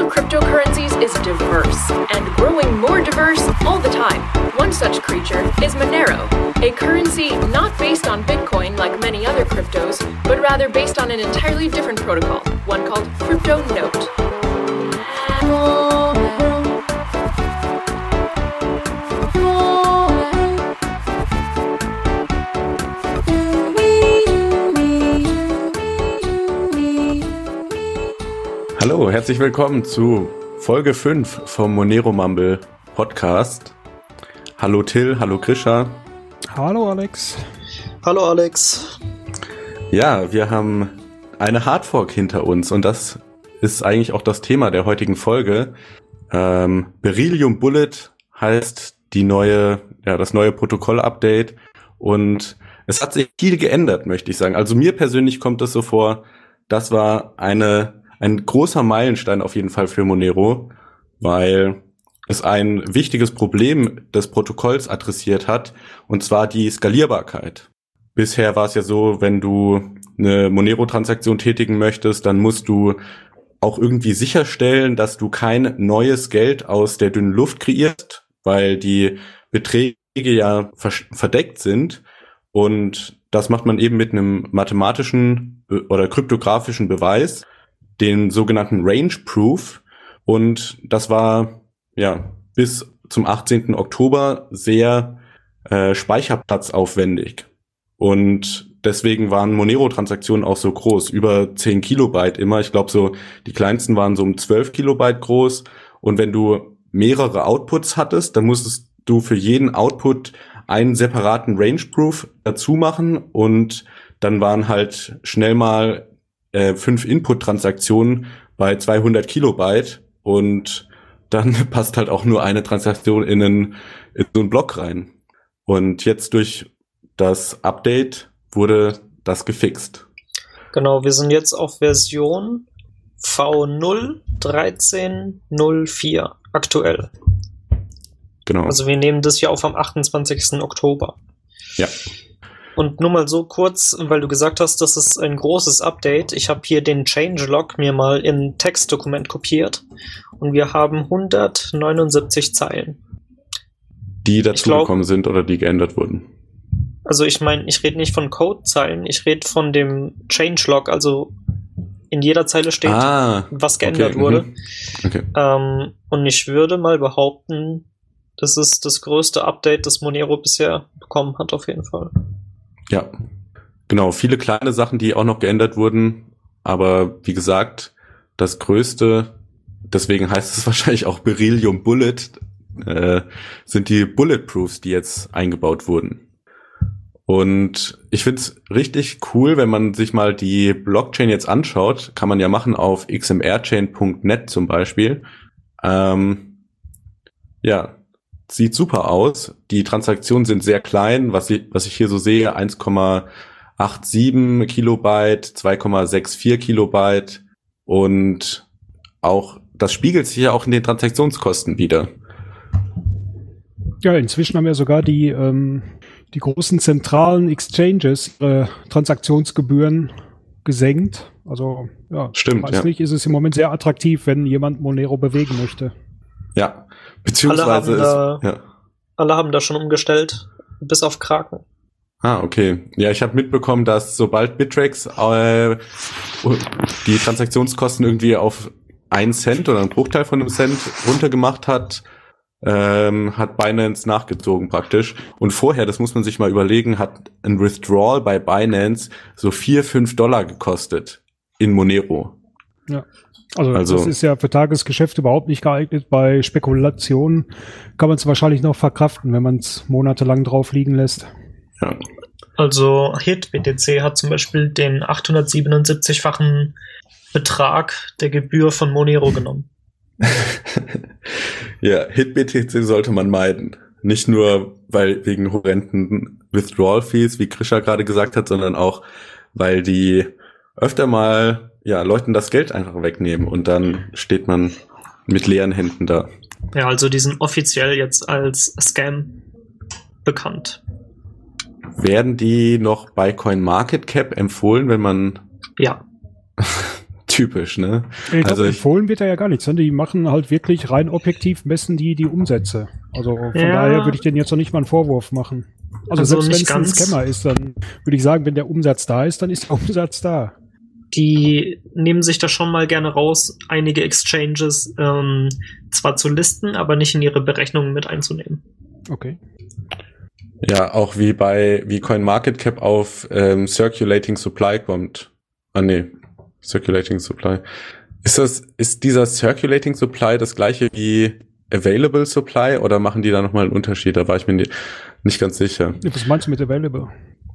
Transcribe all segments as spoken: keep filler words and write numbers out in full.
for cryptocurrencies is diverse, and growing more diverse all the time. One such creature is Monero, a currency not based on Bitcoin like many other cryptos, but rather based on an entirely different protocol, one called CryptoNote. Hallo, herzlich willkommen zu Folge fünf vom Monero Mumble Podcast. Hallo Till, hallo Grisha. Hallo Alex. Hallo Alex. Ja, wir haben eine Hardfork hinter uns und das ist eigentlich auch das Thema der heutigen Folge. Ähm, Beryllium Bullet heißt die neue, ja, das neue Protokoll-Update und es hat sich viel geändert, möchte ich sagen. Also mir persönlich kommt es so vor, das war eine ein großer Meilenstein auf jeden Fall für Monero, weil es ein wichtiges Problem des Protokolls adressiert hat, und zwar die Skalierbarkeit. Bisher war es ja so, wenn du eine Monero-Transaktion tätigen möchtest, dann musst du auch irgendwie sicherstellen, dass du kein neues Geld aus der dünnen Luft kreierst, weil die Beträge ja verdeckt sind. Und das macht man eben mit einem mathematischen oder kryptografischen Beweis, den sogenannten Range Proof, und das war ja bis zum achtzehnten Oktober sehr äh, speicherplatzaufwendig, und deswegen waren Monero-Transaktionen auch so groß, über zehn Kilobyte immer. Ich glaube, so die kleinsten waren so um zwölf Kilobyte groß, und wenn du mehrere Outputs hattest, dann musstest du für jeden Output einen separaten Range Proof dazu machen, und dann waren halt schnell mal fünf Input-Transaktionen bei zweihundert Kilobyte, und dann passt halt auch nur eine Transaktion in, einen, in so einen Block rein. Und jetzt durch das Update wurde das gefixt. Genau, wir sind jetzt auf Version V null Punkt dreizehn Punkt null vier aktuell. Genau. Also wir nehmen das hier auf am achtundzwanzigsten Oktober. Ja. Und nur mal so kurz, weil du gesagt hast, das ist ein großes Update. Ich habe hier den Changelog mir mal in Textdokument kopiert und wir haben hundertneunundsiebzig Zeilen. Die dazugekommen sind oder die geändert wurden? Also ich meine, ich rede nicht von Codezeilen, ich rede von dem Changelog, also in jeder Zeile steht, ah, was geändert okay, wurde. Okay. Ähm, und ich würde mal behaupten, das ist das größte Update, das Monero bisher bekommen hat, auf jeden Fall. Ja, genau. Viele kleine Sachen, die auch noch geändert wurden. Aber wie gesagt, das Größte, deswegen heißt es wahrscheinlich auch Beryllium Bullet, äh, sind die Bulletproofs, die jetzt eingebaut wurden. Und ich find's richtig cool, wenn man sich mal die Blockchain jetzt anschaut. Kann man ja machen auf x m r chain punkt net zum Beispiel. Ähm, ja. Sieht super aus. Die Transaktionen sind sehr klein, was ich, was ich hier so sehe, eins Komma siebenundachtzig Kilobyte, zwei Komma vierundsechzig Kilobyte, und auch das spiegelt sich ja auch in den Transaktionskosten wieder. Ja, inzwischen haben ja sogar die ähm, die großen zentralen Exchanges ihre Transaktionsgebühren gesenkt. Also ja, stimmt. Weiß ja. nicht, ist es im Moment sehr attraktiv, wenn jemand Monero bewegen möchte. Ja. Beziehungsweise alle haben, ist, da, ja. alle haben da schon umgestellt, bis auf Kraken. Ah, okay. Ja, ich habe mitbekommen, dass sobald Bittrex äh, die Transaktionskosten irgendwie auf einen Cent oder einen Bruchteil von einem Cent runtergemacht hat, ähm, hat Binance nachgezogen praktisch. Und vorher, das muss man sich mal überlegen, hat ein Withdrawal bei Binance so vier, fünf Dollar gekostet in Monero. Ja. Also, Also das ist ja für Tagesgeschäft überhaupt nicht geeignet. Bei Spekulationen kann man es wahrscheinlich noch verkraften, wenn man es monatelang drauf liegen lässt. Ja. Also HitBTC hat zum Beispiel den achthundertsiebenundsiebzig-fachen Betrag der Gebühr von Monero genommen. Ja, HitBTC sollte man meiden. Nicht nur weil wegen horrenden Withdrawal-Fees, wie Grisha gerade gesagt hat, sondern auch, weil die öfter mal ja, Leuten das Geld einfach wegnehmen, und dann steht man mit leeren Händen da. Ja, also die sind offiziell jetzt als Scam bekannt. Werden die noch bei CoinMarketCap empfohlen, wenn man... Ja. typisch, ne? Ich glaub, also ich, empfohlen wird da ja gar nichts. Ne? Die machen halt wirklich rein objektiv, messen die die Umsätze. Also von Ja. daher würde ich denen jetzt noch nicht mal einen Vorwurf machen. Also, Also selbst wenn nicht es ein ganz. Scammer ist, dann würde ich sagen, wenn der Umsatz da ist, dann ist der Umsatz da. Die nehmen sich da schon mal gerne raus, einige Exchanges ähm, zwar zu listen, aber nicht in ihre Berechnungen mit einzunehmen. Okay. ja, auch wie bei, wie CoinMarketCap auf ähm, Circulating Supply kommt. Ah, nee. Circulating Supply. Ist das, ist dieser Circulating Supply das gleiche wie Available Supply oder machen die da nochmal einen Unterschied? Da war ich mir nie, nicht ganz sicher. Was meinst du mit Available?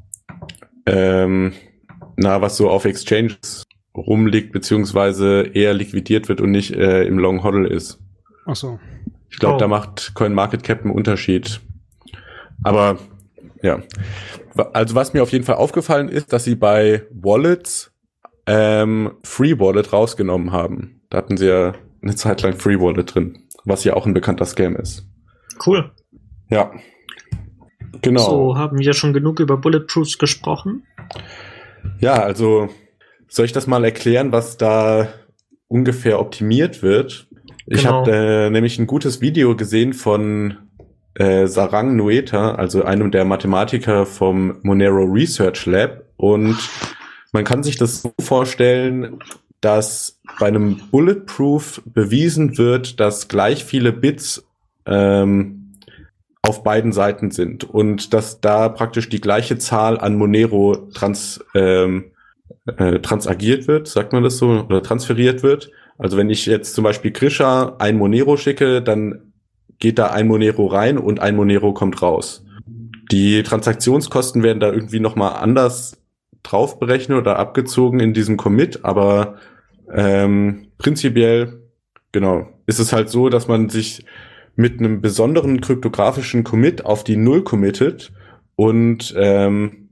Ähm, na, was so auf Exchanges rumliegt, beziehungsweise eher liquidiert wird und nicht äh, im Long Hodl ist. Ach so. Ich glaube, Oh. da macht CoinMarketCap einen Unterschied. Aber, ja. Also was mir auf jeden Fall aufgefallen ist, dass sie bei Wallets ähm, Free Wallet rausgenommen haben. Da hatten sie ja eine Zeit lang Free Wallet drin, was ja auch ein bekannter Scam ist. Cool. Ja. Genau. So, haben wir schon genug über Bulletproofs gesprochen? Ja, also soll ich das mal erklären, was da ungefähr optimiert wird? Ich Genau. habe äh, nämlich ein gutes Video gesehen von äh, Sarang Noeta, also einem der Mathematiker vom Monero Research Lab. Und man kann sich das so vorstellen, dass bei einem Bulletproof bewiesen wird, dass gleich viele Bits ähm, auf beiden Seiten sind und dass da praktisch die gleiche Zahl an Monero trans, ähm, äh, transagiert wird, sagt man das so, oder transferiert wird. Also wenn ich jetzt zum Beispiel Grisha ein Monero schicke, dann geht da ein Monero rein und ein Monero kommt raus. Die Transaktionskosten werden da irgendwie nochmal anders drauf berechnet oder abgezogen in diesem Commit, aber ähm, prinzipiell, genau, ist es halt so, dass man sich mit einem besonderen kryptografischen Commit auf die Null committet und ähm,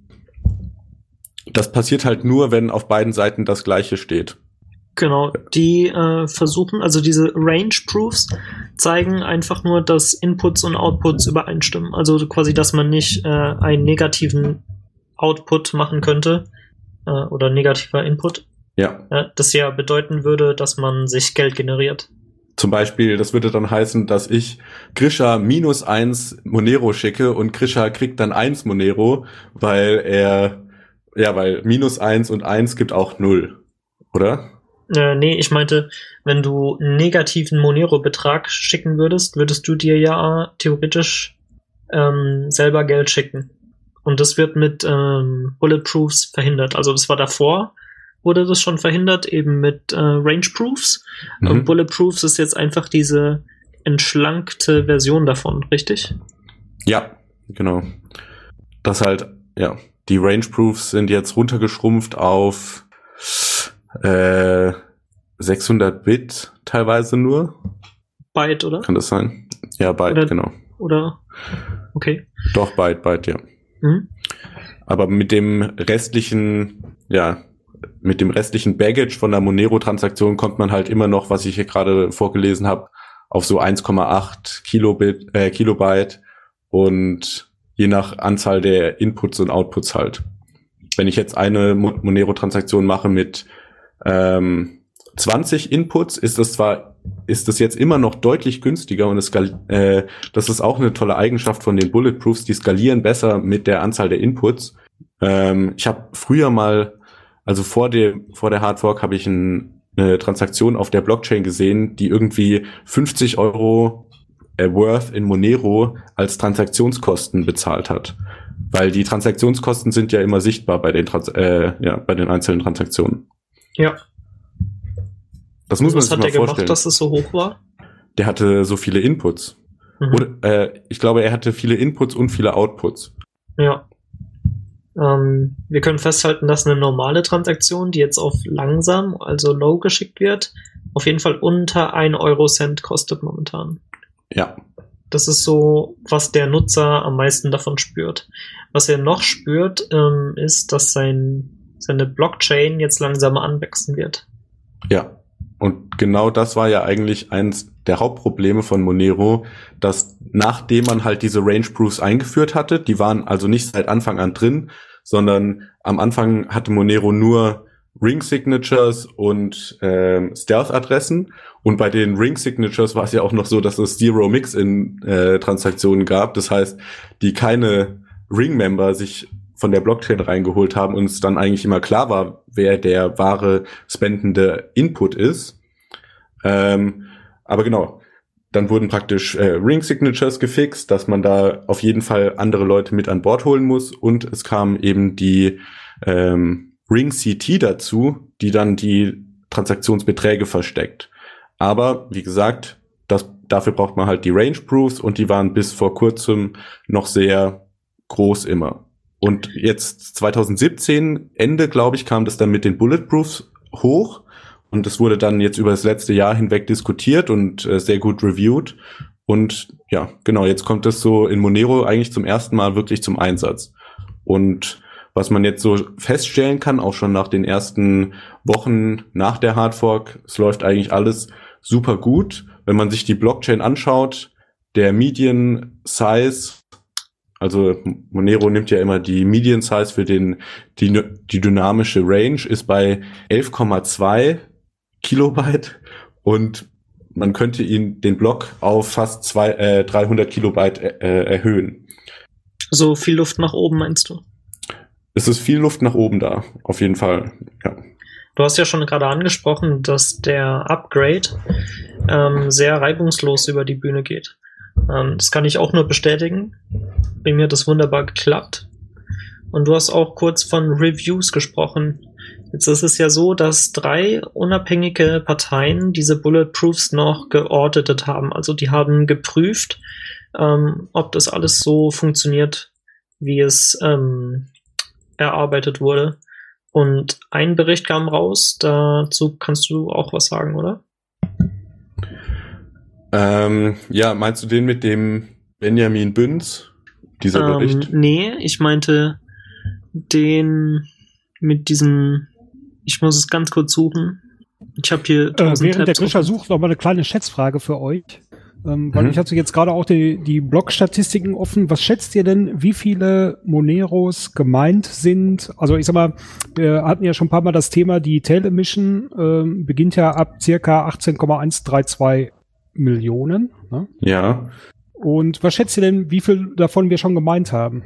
das passiert halt nur, wenn auf beiden Seiten das Gleiche steht. Genau, die äh, versuchen, also diese Range Proofs zeigen einfach nur, dass Inputs und Outputs übereinstimmen. Also quasi, dass man nicht äh, einen negativen Output machen könnte äh, oder negativer Input. Ja. Äh, das ja bedeuten würde, dass man sich Geld generiert. Zum Beispiel, das würde dann heißen, dass ich Grisha minus eins Monero schicke und Grisha kriegt dann eins Monero, weil er, ja, weil minus eins und eins gibt auch null, oder? Äh, nee, ich meinte, wenn du einen negativen Monero-Betrag schicken würdest, würdest du dir ja theoretisch ähm, selber Geld schicken. Und das wird mit ähm, Bulletproofs verhindert. Also das war davor, wurde das schon verhindert, eben mit äh, Range-Proofs. Mhm. Und Bulletproofs ist jetzt einfach diese entschlankte Version davon, richtig? Ja, genau. Das halt, ja, die Range-Proofs sind jetzt runtergeschrumpft auf äh, sechshundert Bit teilweise nur. Byte, oder? Kann das sein? Ja, Byte, Oder- genau. Oder? Okay. Doch, Byte, Byte, ja. Mhm. Aber mit dem restlichen, ja, mit dem restlichen Baggage von der Monero-Transaktion kommt man halt immer noch, was ich hier gerade vorgelesen habe, auf so eins Komma acht Kilobit, äh, Kilobyte und je nach Anzahl der Inputs und Outputs halt. Wenn ich jetzt eine Mo- Monero-Transaktion mache mit ähm, zwanzig Inputs, ist das zwar, ist das jetzt immer noch deutlich günstiger und es skal- äh, das ist auch eine tolle Eigenschaft von den Bulletproofs, die skalieren besser mit der Anzahl der Inputs. Ähm, ich habe früher mal, also vor dem vor der Hardfork habe ich ein, eine Transaktion auf der Blockchain gesehen, die irgendwie fünfzig Euro äh, worth in Monero als Transaktionskosten bezahlt hat. Weil die Transaktionskosten sind ja immer sichtbar bei den Trans äh, ja, bei den einzelnen Transaktionen. Ja. Das muss man Was sich hat mal der gemacht, vorstellen. dass es so hoch war? Der hatte so viele Inputs. Mhm. Oder, äh, ich glaube, er hatte viele Inputs und viele Outputs. Ja. Ähm, wir können festhalten, dass eine normale Transaktion, die jetzt auf langsam, also low geschickt wird, auf jeden Fall unter ein Euro-Cent kostet momentan. Ja. Das ist so, was der Nutzer am meisten davon spürt. Was er noch spürt, ähm, ist, dass sein, seine Blockchain jetzt langsamer anwachsen wird. Ja. Und genau das war ja eigentlich eins der Hauptprobleme von Monero, dass nachdem man halt diese Range Proofs eingeführt hatte, die waren also nicht seit Anfang an drin, sondern am Anfang hatte Monero nur Ring-Signatures und ähm, Stealth-Adressen. Und bei den Ring-Signatures war es ja auch noch so, dass es Zero-Mix-in-Transaktionen gab. Das heißt, die keine Ring-Member sich von der Blockchain reingeholt haben und es dann eigentlich immer klar war, wer der wahre spendende Input ist. Ähm, aber genau, dann wurden praktisch äh, Ring-Signatures gefixt, dass man da auf jeden Fall andere Leute mit an Bord holen muss. Und es kam eben die ähm, Ring-C T dazu, die dann die Transaktionsbeträge versteckt. Aber wie gesagt, das, dafür braucht man halt die Range-Proofs und die waren bis vor kurzem noch sehr groß immer. Und jetzt zwanzig siebzehn, Ende, glaube ich, kam das dann mit den Bulletproofs hoch. Und es wurde dann jetzt über das letzte Jahr hinweg diskutiert und äh, sehr gut reviewed. Und ja, genau, jetzt kommt es so in Monero eigentlich zum ersten Mal wirklich zum Einsatz. Und was man jetzt so feststellen kann, auch schon nach den ersten Wochen nach der Hardfork, es läuft eigentlich alles super gut. Wenn man sich die Blockchain anschaut, der Median Size, also Monero nimmt ja immer die Median Size für den die, die dynamische Range, ist bei elf Komma zwei Kilobyte und man könnte ihn den Block auf fast zwei, äh, dreihundert Kilobyte äh, erhöhen. So viel Luft nach oben, meinst du? Es ist viel Luft nach oben da, auf jeden Fall, ja. Du hast ja schon gerade angesprochen, dass der Upgrade ähm, sehr reibungslos über die Bühne geht. Ähm, das kann ich auch nur bestätigen. Bei mir hat das wunderbar geklappt. Und du hast auch kurz von Reviews gesprochen. Jetzt ist es ja so, dass drei unabhängige Parteien diese Bulletproofs noch geauditet haben. Also die haben geprüft, ähm, ob das alles so funktioniert, wie es ähm, erarbeitet wurde. Und ein Bericht kam raus, dazu kannst du auch was sagen, oder? Ähm, ja, meinst du den mit dem Benjamin Büns, dieser ähm, Bericht? Nee, ich meinte den mit diesem, ich muss es ganz kurz suchen. Ich habe hier äh, während der Grisha offen. sucht, noch mal eine kleine Schätzfrage für euch. Ähm, weil Mhm. ich hatte jetzt gerade auch die, die Blog-Statistiken offen. Was schätzt ihr denn, wie viele Moneros gemeint sind? Also ich sag mal, wir hatten ja schon ein paar Mal das Thema, die Tail Emission ähm, beginnt ja ab circa achtzehn Komma eins drei zwei Millionen. Ne? Ja. Und was schätzt ihr denn, wie viel davon wir schon gemeint haben?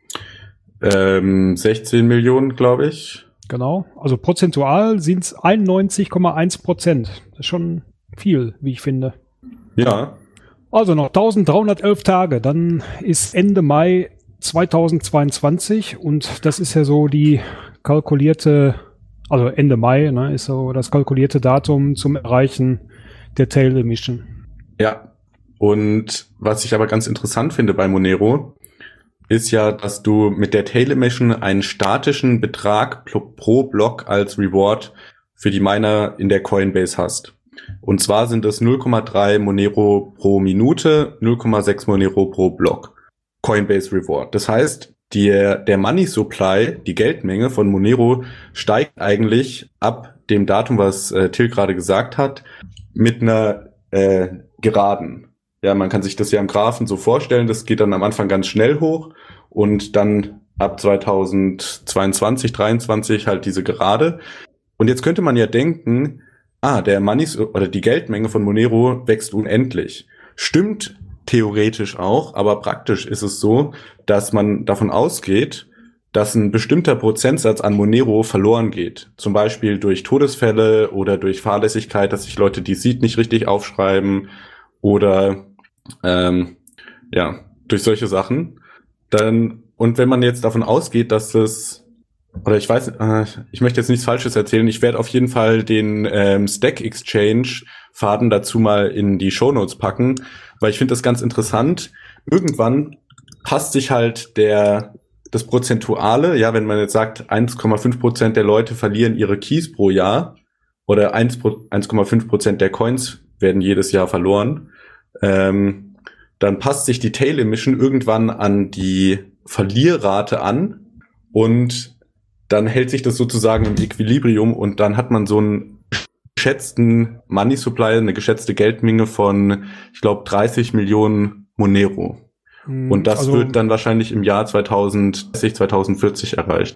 Ähm, sechzehn Millionen, glaube ich. Genau. Also prozentual sind es einundneunzig Komma eins Prozent. Das ist schon viel, wie ich finde. Ja. Also noch eintausenddreihundertelf Tage, dann ist Ende Mai zweitausendzweiundzwanzig und das ist ja so die kalkulierte, also Ende Mai, ne, ist so das kalkulierte Datum zum Erreichen der Tail Emission. Ja. Und was ich aber ganz interessant finde bei Monero, ist ja, dass du mit der Tail Emission einen statischen Betrag pro Block als Reward für die Miner in der Coinbase hast. Und zwar sind es null Komma drei Monero pro Minute, null Komma sechs Monero pro Block. Coinbase Reward. Das heißt, der, der Money Supply, die Geldmenge von Monero, steigt eigentlich ab dem Datum, was äh, Till gerade gesagt hat, mit einer äh, Geraden. Ja, man kann sich das ja im Graphen so vorstellen, das geht dann am Anfang ganz schnell hoch und dann ab zweitausendzweiundzwanzig, dreiundzwanzig halt diese Gerade. Und jetzt könnte man ja denken, ah, der Money oder die Geldmenge von Monero wächst unendlich. Stimmt theoretisch auch, aber praktisch ist es so, dass man davon ausgeht, dass ein bestimmter Prozentsatz an Monero verloren geht. Zum Beispiel durch Todesfälle oder durch Fahrlässigkeit, dass sich Leute die Seed nicht richtig aufschreiben oder ähm, ja, durch solche Sachen. Dann, und wenn man jetzt davon ausgeht, dass das Oder ich weiß, äh, ich möchte jetzt nichts Falsches erzählen. Ich werde auf jeden Fall den ähm, Stack Exchange Faden dazu mal in die Shownotes packen, weil ich finde das ganz interessant. Irgendwann passt sich halt der das Prozentuale, ja, wenn man jetzt sagt, eins Komma fünf Prozent der Leute verlieren ihre Keys pro Jahr oder eins Komma fünf Prozent der Coins werden jedes Jahr verloren, ähm, dann passt sich die Tail Emission irgendwann an die Verlierrate an und dann hält sich das sozusagen im Equilibrium und dann hat man so einen geschätzten Money Supply, eine geschätzte Geldmenge von, ich glaube, dreißig Millionen Monero. Und das also, wird dann wahrscheinlich im Jahr zweitausenddreißig, zweitausendvierzig erreicht.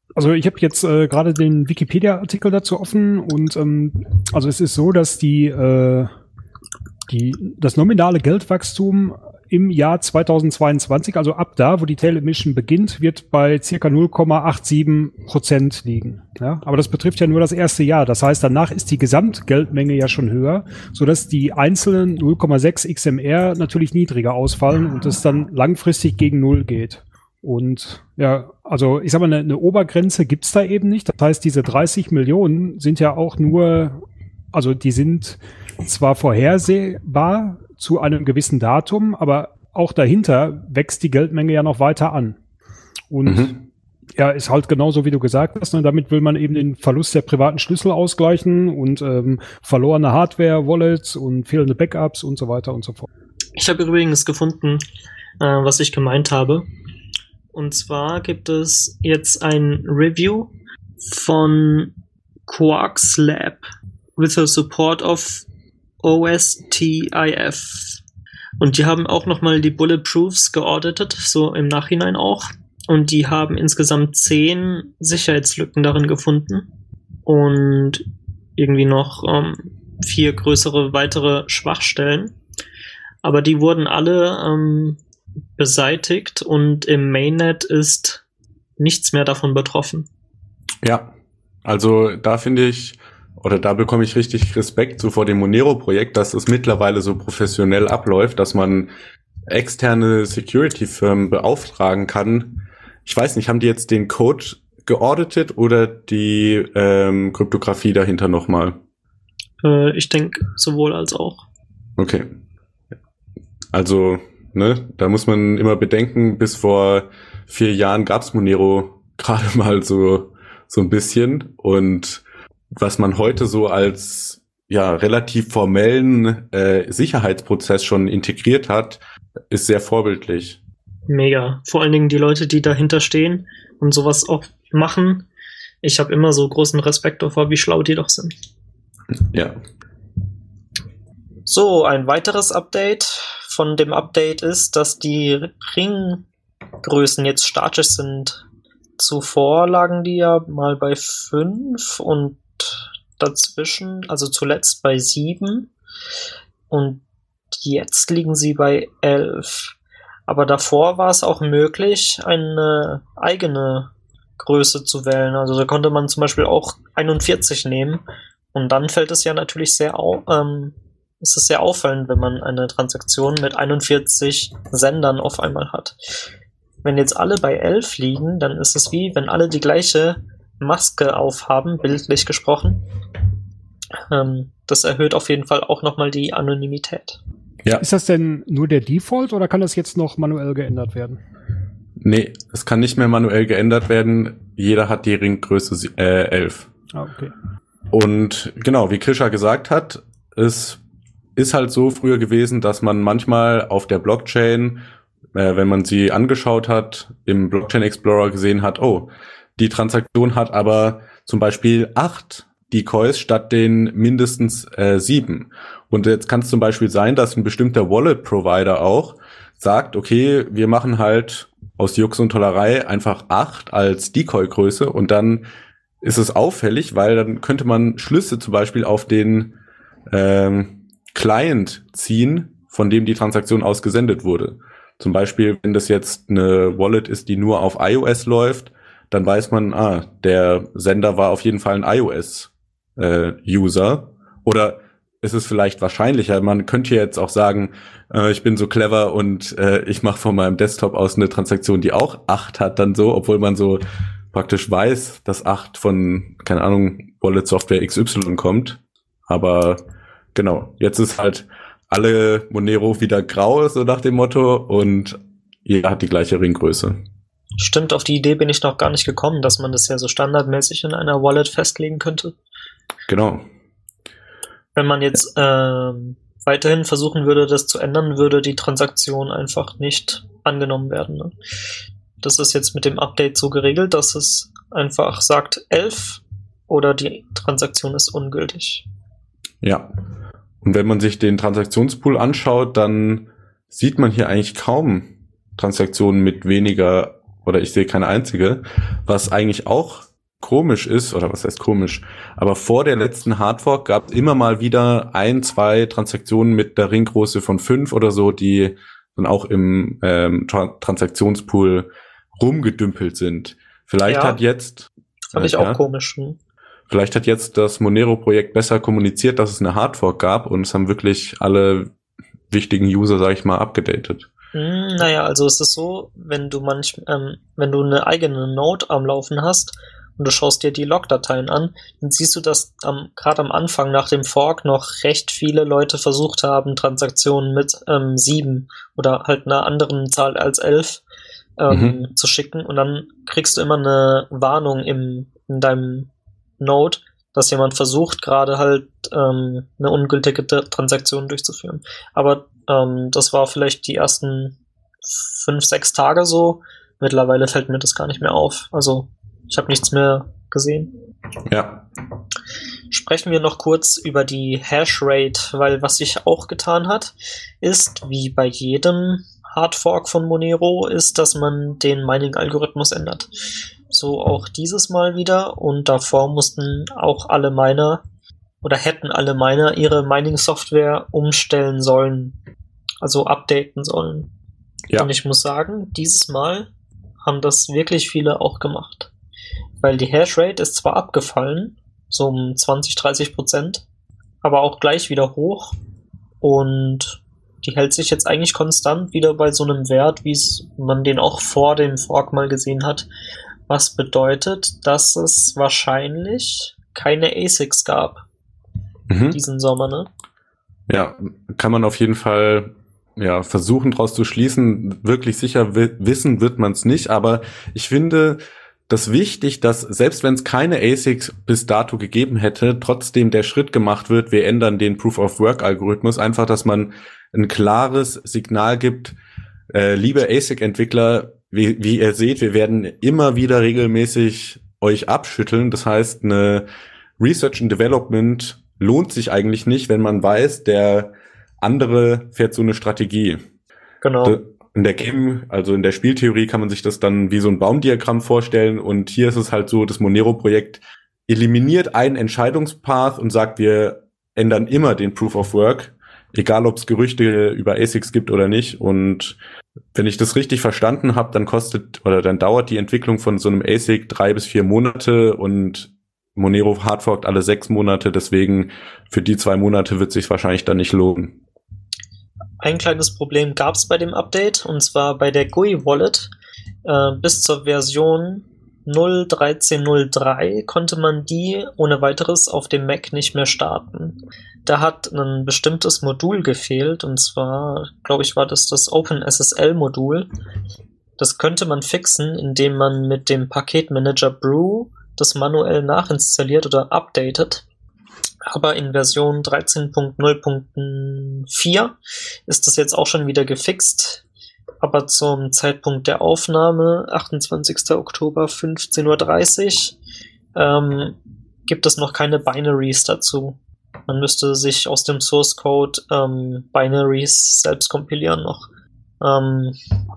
Also ich habe jetzt äh, gerade den Wikipedia-Artikel dazu offen und ähm, also es ist so, dass die, äh, die das nominale Geldwachstum im Jahr zweitausendzweiundzwanzig, also ab da, wo die Tail Emission beginnt, wird bei circa null Komma siebenundachtzig Prozent liegen. Ja, aber das betrifft ja nur das erste Jahr. Das heißt, danach ist die Gesamtgeldmenge ja schon höher, sodass die einzelnen null Komma sechs X M R natürlich niedriger ausfallen und es dann langfristig gegen Null geht. Und ja, also ich sag mal, eine, eine Obergrenze gibt's da eben nicht. Das heißt, diese dreißig Millionen sind ja auch nur, also die sind zwar vorhersehbar zu einem gewissen Datum, aber auch dahinter wächst die Geldmenge ja noch weiter an. Und mhm. ja, ist halt genauso, wie du gesagt hast. Ne? Damit will man eben den Verlust der privaten Schlüssel ausgleichen und ähm, verlorene Hardware, Wallets und fehlende Backups und so weiter und so fort. Ich habe übrigens gefunden, äh, was ich gemeint habe. Und zwar gibt es jetzt ein Review von Quarks Lab with the support of O S T I F. Und die haben auch nochmal die Bulletproofs geauditet, so im Nachhinein auch. Und die haben insgesamt zehn Sicherheitslücken darin gefunden. Und irgendwie noch ähm, vier größere weitere Schwachstellen. Aber die wurden alle ähm, beseitigt und im Mainnet ist nichts mehr davon betroffen. Ja, also da finde ich, oder da bekomme ich richtig Respekt so vor dem Monero-Projekt, dass es mittlerweile so professionell abläuft, dass man externe Security-Firmen beauftragen kann. Ich weiß nicht, haben die jetzt den Code geauditet oder die ähm, Kryptographie dahinter nochmal? Äh, ich denke sowohl als auch. Okay. Also, ne, da muss man immer bedenken, bis vor vier Jahren gab's Monero gerade mal so so ein bisschen und was man heute so als ja relativ formellen äh, Sicherheitsprozess schon integriert hat, ist sehr vorbildlich. Mega. Vor allen Dingen die Leute, die dahinter stehen und sowas auch machen. Ich habe immer so großen Respekt davor, wie schlau die doch sind. Ja. So, ein weiteres Update von dem Update ist, dass die Ringgrößen jetzt statisch sind. Zuvor lagen die ja mal bei fünf und dazwischen, also zuletzt bei sieben und jetzt liegen sie bei elf. Aber davor war es auch möglich, eine eigene Größe zu wählen. Also da konnte man zum Beispiel auch einundvierzig nehmen und dann fällt es ja natürlich sehr auf, ähm, es ist sehr auffallend, wenn man eine Transaktion mit einundvierzig Sendern auf einmal hat. Wenn jetzt alle bei elf liegen, dann ist es wie, wenn alle die gleiche Maske aufhaben, bildlich gesprochen. Ähm, das erhöht auf jeden Fall auch nochmal die Anonymität. Ja. Ist das denn nur der Default oder kann das jetzt noch manuell geändert werden? Nee, es kann nicht mehr manuell geändert werden. Jeder hat die Ringgröße äh, elf. Ah, okay. Und genau, wie Krisha gesagt hat, es ist halt so früher gewesen, dass man manchmal auf der Blockchain, äh, wenn man sie angeschaut hat, im Blockchain Explorer gesehen hat, oh, die Transaktion hat aber zum Beispiel acht Decoys statt den mindestens äh, sieben. Und jetzt kann es zum Beispiel sein, dass ein bestimmter Wallet-Provider auch sagt, okay, wir machen halt aus Jux und Tollerei einfach acht als Decoy-Größe und dann ist es auffällig, weil dann könnte man Schlüsse zum Beispiel auf den ähm, Client ziehen, von dem die Transaktion aus gesendet wurde. Zum Beispiel, wenn das jetzt eine Wallet ist, die nur auf iOS läuft, dann weiß man, ah, der Sender war auf jeden Fall ein iOS-User. Äh, Oder ist es vielleicht wahrscheinlicher, man könnte jetzt auch sagen, äh, ich bin so clever und äh, ich mache von meinem Desktop aus eine Transaktion, die auch acht hat, dann so, obwohl man so praktisch weiß, dass acht von, keine Ahnung, Wallet-Software X Y kommt. Aber genau, jetzt ist halt alle Monero wieder grau, so nach dem Motto, und jeder hat die gleiche Ringgröße. Stimmt, auf die Idee bin ich noch gar nicht gekommen, dass man das ja so standardmäßig in einer Wallet festlegen könnte. Genau. Wenn man jetzt ähm, weiterhin versuchen würde, das zu ändern, würde die Transaktion einfach nicht angenommen werden. Ne? Das ist jetzt mit dem Update so geregelt, dass es einfach sagt elf oder die Transaktion ist ungültig. Ja. Und wenn man sich den Transaktionspool anschaut, dann sieht man hier eigentlich kaum Transaktionen mit weniger oder ich sehe keine einzige, was eigentlich auch komisch ist, oder was heißt komisch, aber vor der letzten Hardfork gab es immer mal wieder ein, zwei Transaktionen mit der Ringgröße von fünf oder so, die dann auch im ähm, Tra- Transaktionspool rumgedümpelt sind. Vielleicht Ja. hat jetzt Fand ich äh, auch ja, komisch. Hm. vielleicht hat jetzt das Monero-Projekt besser kommuniziert, dass es eine Hardfork gab und es haben wirklich alle wichtigen User, sag ich mal, abgedatet. Hm, naja, also es ist so, wenn du manch, ähm, wenn du eine eigene Node am Laufen hast und du schaust dir die Logdateien an, dann siehst du, dass am, gerade am Anfang nach dem Fork noch recht viele Leute versucht haben, Transaktionen mit ähm, sieben oder halt einer anderen Zahl als elf ähm, Mhm. zu schicken und dann kriegst du immer eine Warnung im, in deinem Node, dass jemand versucht, gerade halt ähm, eine ungültige T- Transaktion durchzuführen. Aber ähm, das war vielleicht die ersten fünf, sechs Tage so. Mittlerweile fällt mir das gar nicht mehr auf. Also ich habe nichts mehr gesehen. Ja. Sprechen wir noch kurz über die Hashrate, weil was sich auch getan hat, ist, wie bei jedem Hardfork von Monero, ist, dass man den Mining-Algorithmus ändert. So auch dieses Mal wieder und davor mussten auch alle Miner oder hätten alle Miner ihre Mining-Software umstellen sollen, also updaten sollen. Ja. Und ich muss sagen, dieses Mal haben das wirklich viele auch gemacht. Weil die Hashrate ist zwar abgefallen, so um zwanzig, dreißig Prozent, aber auch gleich wieder hoch und die hält sich jetzt eigentlich konstant wieder bei so einem Wert, wie es man den auch vor dem Fork mal gesehen hat. Was bedeutet, dass es wahrscheinlich keine A S I Cs gab Mhm. diesen Sommer, ne? Ja, kann man auf jeden Fall ja versuchen draus zu schließen. Wirklich sicher wi- wissen wird man es nicht, aber ich finde das wichtig, dass selbst wenn es keine A S I Cs bis dato gegeben hätte, trotzdem der Schritt gemacht wird, wir ändern den Proof-of-Work-Algorithmus, einfach, dass man ein klares Signal gibt, äh, liebe A S I C-Entwickler, wie, wie ihr seht, wir werden immer wieder regelmäßig euch abschütteln. Das heißt, eine Research and Development lohnt sich eigentlich nicht, wenn man weiß, der andere fährt so eine Strategie. Genau. In der Game, also in der Spieltheorie kann man sich das dann wie so ein Baumdiagramm vorstellen und hier ist es halt so, das Monero-Projekt eliminiert einen Entscheidungspath und sagt, wir ändern immer den Proof of Work, egal ob es Gerüchte über A S I Cs gibt oder nicht. Und wenn ich das richtig verstanden habe, dann kostet oder dann dauert die Entwicklung von so einem A S I C drei bis vier Monate und Monero hardforkt alle sechs Monate, deswegen für die zwei Monate wird es sich wahrscheinlich dann nicht lohnen. Ein kleines Problem gab es bei dem Update, und zwar bei der G U I-Wallet. Äh, bis zur Version null Punkt dreizehn Punkt null drei konnte man die ohne weiteres auf dem Mac nicht mehr starten. Da hat ein bestimmtes Modul gefehlt, und zwar, glaube ich, war das das OpenSSL-Modul. Das könnte man fixen, indem man mit dem Paketmanager Brew das manuell nachinstalliert oder updatet. Aber in Version dreizehn Punkt null Punkt vier ist das jetzt auch schon wieder gefixt. Aber zum Zeitpunkt der Aufnahme, achtundzwanzigster Oktober, fünfzehn Uhr dreißig, ähm, gibt es noch keine Binaries dazu. Man müsste sich aus dem Source Code ähm, Binaries selbst kompilieren noch. Ähm,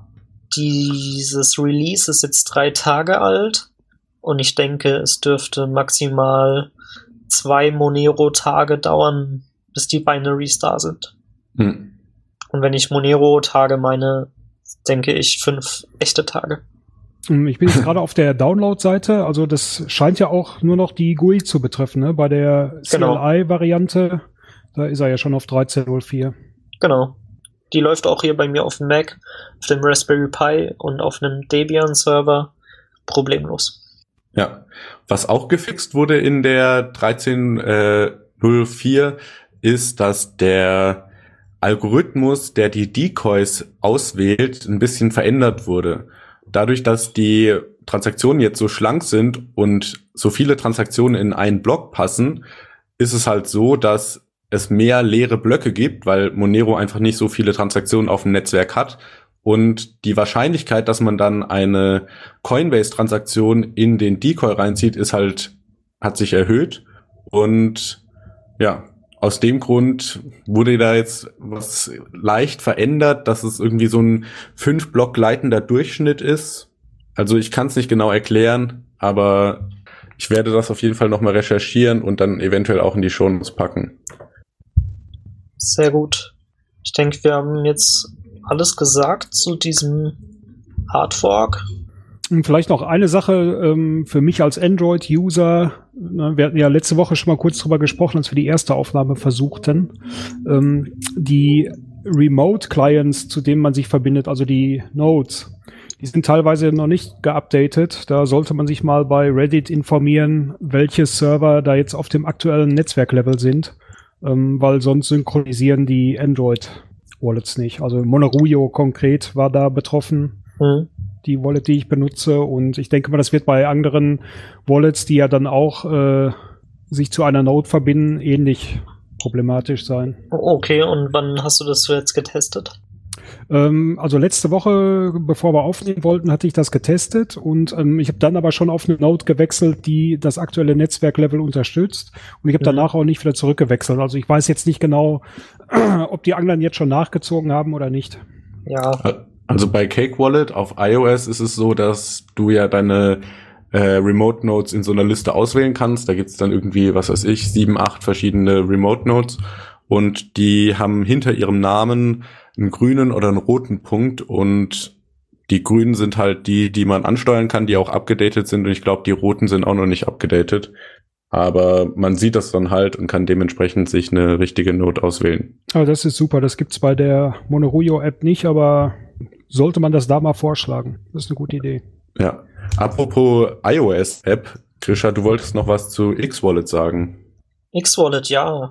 dieses Release ist jetzt drei Tage alt und ich denke, es dürfte maximal zwei Monero-Tage dauern, bis die Binaries da sind. Hm. Und wenn ich Monero-Tage meine, denke ich fünf echte Tage. Ich bin jetzt gerade auf der Download-Seite, also das scheint ja auch nur noch die G U I zu betreffen, ne? Bei der C L I-Variante, da ist er ja schon auf dreizehn Punkt null vier. Genau. Die läuft auch hier bei mir auf dem Mac, auf dem Raspberry Pi und auf einem Debian-Server problemlos. Ja, was auch gefixt wurde in der dreizehn Punkt null vier ist, dass der Algorithmus, der die Decoys auswählt, ein bisschen verändert wurde. Dadurch, dass die Transaktionen jetzt so schlank sind und so viele Transaktionen in einen Block passen, ist es halt so, dass es mehr leere Blöcke gibt, weil Monero einfach nicht so viele Transaktionen auf dem Netzwerk hat. Und die Wahrscheinlichkeit, dass man dann eine Coinbase-Transaktion in den Decoy reinzieht, ist halt, hat sich erhöht. Und ja, aus dem Grund wurde da jetzt was leicht verändert, dass es irgendwie so ein fünf Block leitender Durchschnitt ist. Also ich kann es nicht genau erklären, aber ich werde das auf jeden Fall nochmal recherchieren und dann eventuell auch in die Shownotes packen. Sehr gut. Ich denke, wir haben jetzt alles gesagt zu diesem Hardfork. Und vielleicht noch eine Sache ähm, für mich als Android-User. Ne, wir hatten ja letzte Woche schon mal kurz drüber gesprochen, als wir die erste Aufnahme versuchten. Ähm, die Remote-Clients, zu denen man sich verbindet, also die Nodes, die sind teilweise noch nicht geupdatet. Da sollte man sich mal bei Reddit informieren, welche Server da jetzt auf dem aktuellen Netzwerklevel sind, ähm, weil sonst synchronisieren die Android-Wallets nicht. Also Monerujo konkret war da betroffen. Mhm. Die Wallet, die ich benutze. Und ich denke mal, das wird bei anderen Wallets, die ja dann auch äh, sich zu einer Node verbinden, ähnlich problematisch sein. Okay, und wann hast du das jetzt getestet? Ähm, also letzte Woche, bevor wir aufnehmen wollten, hatte ich das getestet und ähm, ich habe dann aber schon auf eine Node gewechselt, die das aktuelle Netzwerklevel unterstützt und ich habe Mhm. danach auch nicht wieder zurückgewechselt. Also ich weiß jetzt nicht genau, ob die anderen jetzt schon nachgezogen haben oder nicht. Ja, Also bei Cake Wallet auf iOS ist es so, dass du ja deine äh, Remote Nodes in so einer Liste auswählen kannst. Da gibt's dann irgendwie, was weiß ich, sieben, acht verschiedene Remote Nodes und die haben hinter ihrem Namen einen grünen oder einen roten Punkt und die grünen sind halt die, die man ansteuern kann, die auch abgedatet sind und ich glaube, die roten sind auch noch nicht abgedatet. Aber man sieht das dann halt und kann dementsprechend sich eine richtige Node auswählen. Aber das ist super, das gibt's bei der Monerujo-App nicht, aber sollte man das da mal vorschlagen. Das ist eine gute Idee. Ja. Apropos iOS-App, Krisha, du wolltest noch was zu X-Wallet sagen. X-Wallet, ja.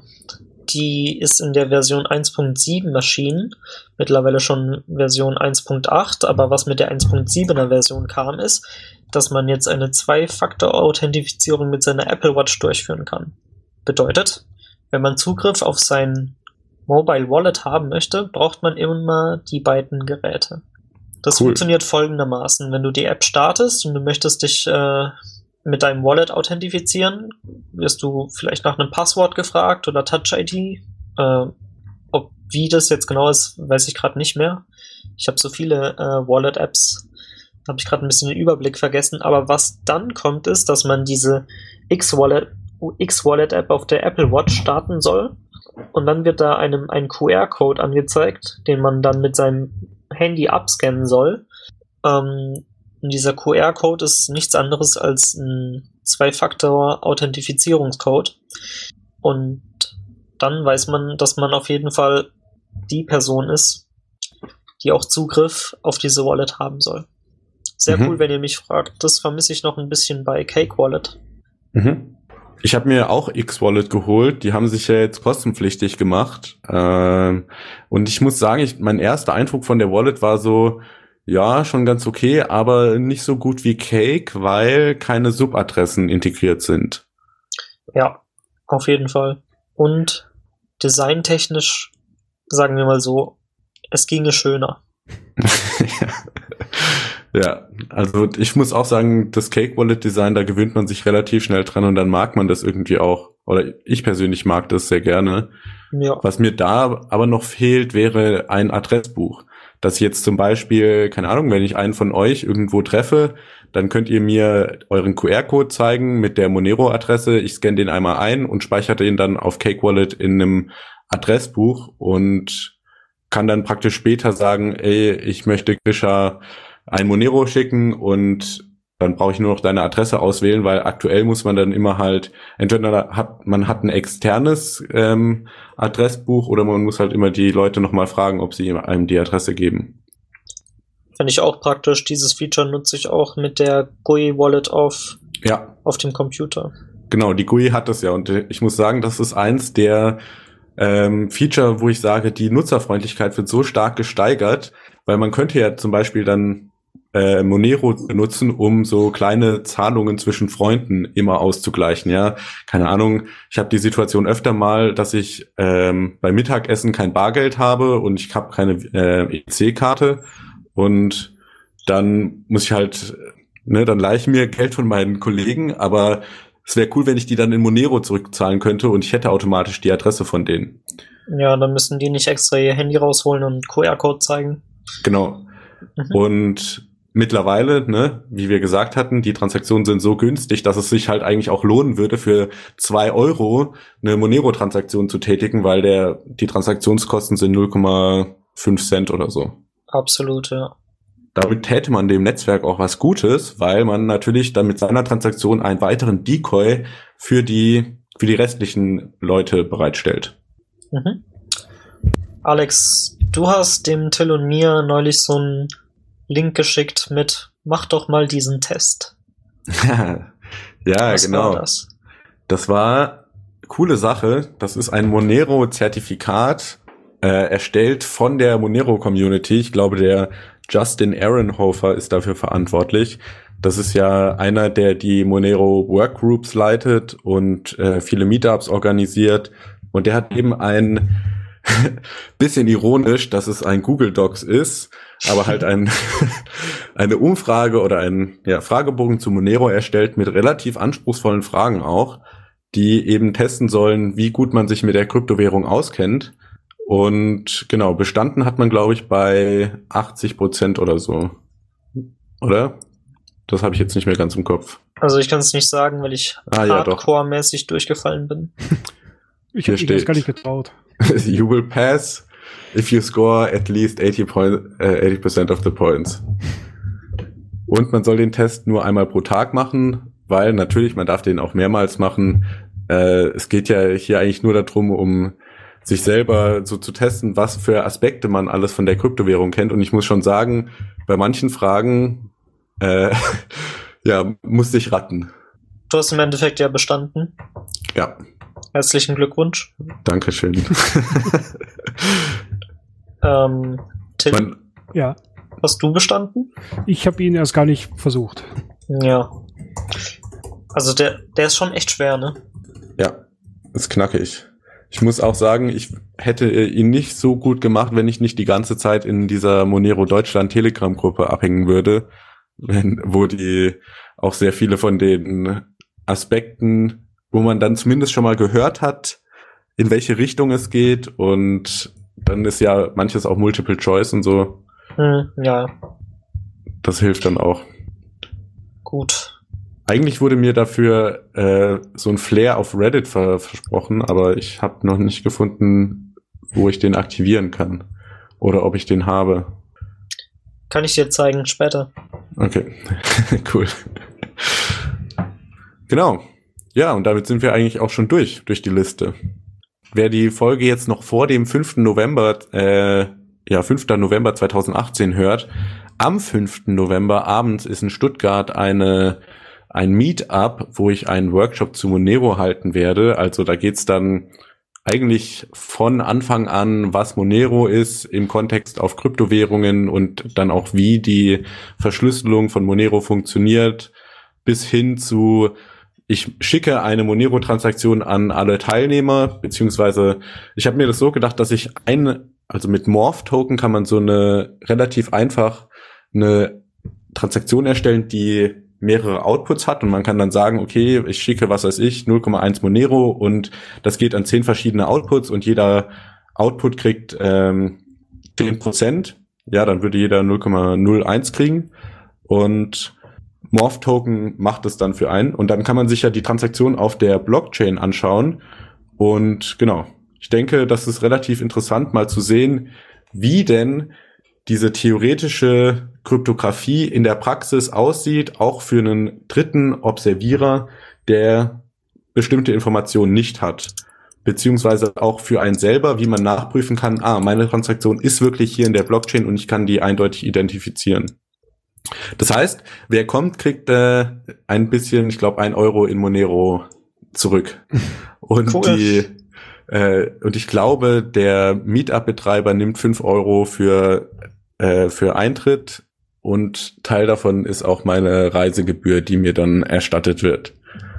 Die ist in der Version eins Punkt sieben erschienen. Mittlerweile schon Version eins Punkt acht, aber was mit der eins Punkt siebener Version kam, ist, dass man jetzt eine Zwei-Faktor-Authentifizierung mit seiner Apple Watch durchführen kann. Bedeutet, wenn man Zugriff auf sein Mobile Wallet haben möchte, braucht man immer die beiden Geräte. Das Cool. funktioniert folgendermaßen. Wenn du die App startest und du möchtest dich äh, mit deinem Wallet authentifizieren, wirst du vielleicht nach einem Passwort gefragt oder Touch I D. Äh, ob wie das jetzt genau ist, weiß ich gerade nicht mehr. Ich habe so viele äh, Wallet-Apps, habe ich gerade ein bisschen den Überblick vergessen. Aber was dann kommt, ist, dass man diese X-Wallet, X-Wallet-App auf der Apple Watch starten soll. Und dann wird da einem ein Q R-Code angezeigt, den man dann mit seinem Handy abscannen soll. Ähm, und dieser Q R-Code ist nichts anderes als ein Zwei-Faktor-Authentifizierungscode. Und dann weiß man, dass man auf jeden Fall die Person ist, die auch Zugriff auf diese Wallet haben soll. Sehr Mhm. cool, wenn ihr mich fragt. Das vermisse ich noch ein bisschen bei Cake Wallet. Mhm. Ich habe mir auch X-Wallet geholt. Die haben sich ja jetzt kostenpflichtig gemacht. Ähm, und ich muss sagen, ich, mein erster Eindruck von der Wallet war so, ja, schon ganz okay, aber nicht so gut wie Cake, weil keine Subadressen integriert sind. Ja, auf jeden Fall. Und designtechnisch, sagen wir mal so, es ginge schöner. Ja, also ich muss auch sagen, das Cake Wallet Design, da gewöhnt man sich relativ schnell dran und dann mag man das irgendwie auch. Oder ich persönlich mag das sehr gerne. Ja. Was mir da aber noch fehlt, wäre ein Adressbuch. Dass ich jetzt zum Beispiel, keine Ahnung, wenn ich einen von euch irgendwo treffe, dann könnt ihr mir euren Q R-Code zeigen mit der Monero-Adresse. Ich scanne den einmal ein und speichere den dann auf Cake Wallet in einem Adressbuch und kann dann praktisch später sagen, ey, ich möchte Grisha ein Monero schicken und dann brauche ich nur noch deine Adresse auswählen, weil aktuell muss man dann immer halt, entweder hat man hat ein externes ähm, Adressbuch oder man muss halt immer die Leute nochmal fragen, ob sie einem die Adresse geben. Finde ich auch praktisch. Dieses Feature nutze ich auch mit der G U I Wallet auf, Ja, auf dem Computer. genau, die G U I hat das ja und ich muss sagen, das ist eins der ähm, Feature, wo ich sage, die Nutzerfreundlichkeit wird so stark gesteigert, weil man könnte ja zum Beispiel dann äh, Monero benutzen, um so kleine Zahlungen zwischen Freunden immer auszugleichen, ja. Keine Ahnung, ich habe die Situation öfter mal, dass ich ähm, beim Mittagessen kein Bargeld habe und ich habe keine äh, E C-Karte und dann muss ich halt, ne, dann leihe ich mir Geld von meinen Kollegen, aber es wäre cool, wenn ich die dann in Monero zurückzahlen könnte und ich hätte automatisch die Adresse von denen. Ja, dann müssen die nicht extra ihr Handy rausholen und Q R-Code zeigen. Genau. Mhm. Und mittlerweile, ne, wie wir gesagt hatten, die Transaktionen sind so günstig, dass es sich halt eigentlich auch lohnen würde, für zwei Euro eine Monero-Transaktion zu tätigen, weil der die Transaktionskosten sind null Komma fünf Cent oder so. Absolut, ja. Damit täte man dem Netzwerk auch was Gutes, weil man natürlich dann mit seiner Transaktion einen weiteren Decoy für die für die restlichen Leute bereitstellt. Mhm. Alex, du hast dem Till und mir neulich so einen Link geschickt mit mach doch mal diesen Test. Ja, Was genau. war das? Das war coole Sache. Das ist ein Monero-Zertifikat, äh, erstellt von der Monero-Community. Ich glaube, der Justin Ehrenhofer ist dafür verantwortlich. Das ist ja einer, der die Monero Workgroups leitet und äh, viele Meetups organisiert. Und der hat eben ein bisschen ironisch, dass es ein Google Docs ist, aber halt ein eine Umfrage oder ein ja, Fragebogen zu Monero erstellt mit relativ anspruchsvollen Fragen auch, die eben testen sollen, wie gut man sich mit der Kryptowährung auskennt. Und genau, bestanden hat man, glaube ich, bei achtzig Prozent oder so. Oder? Das habe ich jetzt nicht mehr ganz im Kopf. Also ich kann es nicht sagen, weil ich Ah, ja, doch. hardcore-mäßig durchgefallen bin. Ich Hier habe mich das steht. gar nicht getraut. You will pass if you score at least eighty percent of the points. Und man soll den Test nur einmal pro Tag machen, weil natürlich, man darf den auch mehrmals machen. Äh, es geht ja hier eigentlich nur darum, um sich selber so zu testen, was für Aspekte man alles von der Kryptowährung kennt. Und ich muss schon sagen, bei manchen Fragen äh, ja, musste ich raten. Du hast im Endeffekt ja bestanden. Ja, Herzlichen Glückwunsch. Dankeschön. Ähm, Till, Man, Ja, hast du bestanden? ich habe ihn erst gar nicht versucht. Ja. Also der, der ist schon echt schwer, ne? ja, ist knackig. Ich muss auch sagen, ich hätte ihn nicht so gut gemacht, wenn ich nicht die ganze Zeit in dieser Monero Deutschland Telegram-Gruppe abhängen würde, wenn, wo die auch sehr viele von den Aspekten, wo man dann zumindest schon mal gehört hat, in welche Richtung es geht, und dann ist ja manches auch Multiple Choice und so. Hm, ja, Das hilft dann auch. gut. Eigentlich wurde mir dafür äh, so ein Flair auf Reddit ver- versprochen, aber ich habe noch nicht gefunden, wo ich den aktivieren kann oder ob ich den habe. Kann ich dir zeigen später. Okay, cool. Genau. Ja, und damit sind wir eigentlich auch schon durch, durch die Liste. Wer die Folge jetzt noch vor dem fünften November, äh, ja, fünften November zweitausendachtzehn hört, am fünften November abends ist in Stuttgart eine ein Meetup, wo ich einen Workshop zu Monero halten werde. Also da geht's dann eigentlich von Anfang an, was Monero ist im Kontext auf Kryptowährungen und dann auch, wie die Verschlüsselung von Monero funktioniert, bis hin zu, ich schicke eine Monero-Transaktion an alle Teilnehmer, beziehungsweise ich habe mir das so gedacht, dass ich eine, also mit Morph-Token kann man so eine relativ einfach eine Transaktion erstellen, die mehrere Outputs hat, und man kann dann sagen, okay, ich schicke, was weiß ich, null Komma eins Monero, und das geht an zehn verschiedene Outputs, und jeder Output kriegt ähm, zehn Prozent. Ja, dann würde jeder null Komma null eins kriegen, und Morph-Token macht es dann für einen, und dann kann man sich ja die Transaktion auf der Blockchain anschauen. Und genau, ich denke, das ist relativ interessant, mal zu sehen, wie denn diese theoretische Kryptographie in der Praxis aussieht, auch für einen dritten Observierer, der bestimmte Informationen nicht hat. Beziehungsweise auch für einen selber, wie man nachprüfen kann, ah, meine Transaktion ist wirklich hier in der Blockchain und ich kann die eindeutig identifizieren. Das heißt, wer kommt, kriegt äh, ein bisschen, ich glaube, ein Euro in Monero zurück. Und Cool. die äh, und ich glaube, der Meetup-Betreiber nimmt fünf Euro für äh, für Eintritt, und Teil davon ist auch meine Reisegebühr, die mir dann erstattet wird.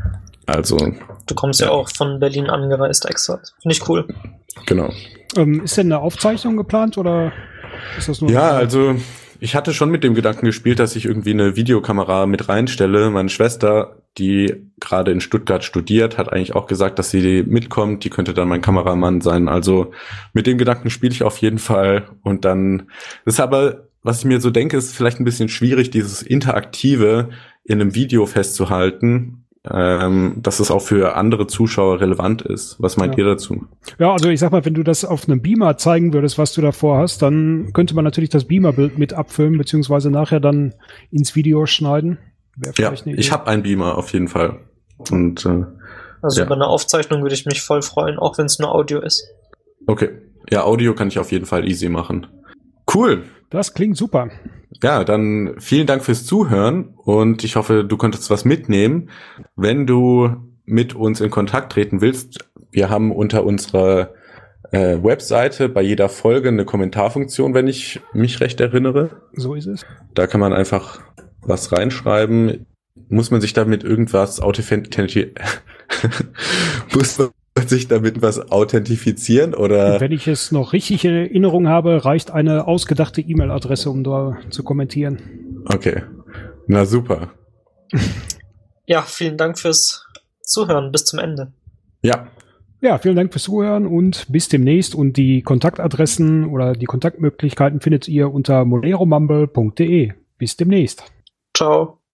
Also, Du kommst ja, Ja. auch von Berlin angereist extra. Finde ich cool. genau. Ähm, ist denn eine Aufzeichnung geplant oder ist das nur? Ja, also ich hatte schon mit dem Gedanken gespielt, dass ich irgendwie eine Videokamera mit reinstelle. Meine Schwester, die gerade in Stuttgart studiert, hat eigentlich auch gesagt, dass sie mitkommt. Die könnte dann mein Kameramann sein. Also mit dem Gedanken spiele ich auf jeden Fall. Und dann ist aber was ich mir so denke, ist vielleicht ein bisschen schwierig, dieses Interaktive in einem Video festzuhalten, ähm, dass es auch für andere Zuschauer relevant ist. Was meint ja. ihr dazu? Ja, also ich sag mal, wenn du das auf einem Beamer zeigen würdest, was du davor hast, dann könnte man natürlich das Beamer-Bild mit abfilmen, beziehungsweise nachher dann ins Video schneiden. Ja, ich habe einen Beamer auf jeden Fall. Und äh, Also ja. über eine Aufzeichnung würde ich mich voll freuen, auch wenn es nur Audio ist. Okay. Ja, Audio kann ich auf jeden Fall easy machen. Cool. Das klingt super. Ja, dann vielen Dank fürs Zuhören und ich hoffe, du konntest was mitnehmen. Wenn du mit uns in Kontakt treten willst, wir haben unter unserer äh, Webseite bei jeder Folge eine Kommentarfunktion, wenn ich mich recht erinnere. So ist es. Da kann man einfach was reinschreiben. Muss man sich damit irgendwas authentifizieren? Muss man sich damit was authentifizieren oder? Wenn ich es noch richtig in Erinnerung habe, reicht eine ausgedachte E-Mail-Adresse, um da zu kommentieren. Okay. Na super. Ja, vielen Dank fürs Zuhören. Bis zum Ende. Ja. Ja, vielen Dank fürs Zuhören und bis demnächst. Und die Kontaktadressen oder die Kontaktmöglichkeiten findet ihr unter moleromumble punkt de. Bis demnächst. Ciao.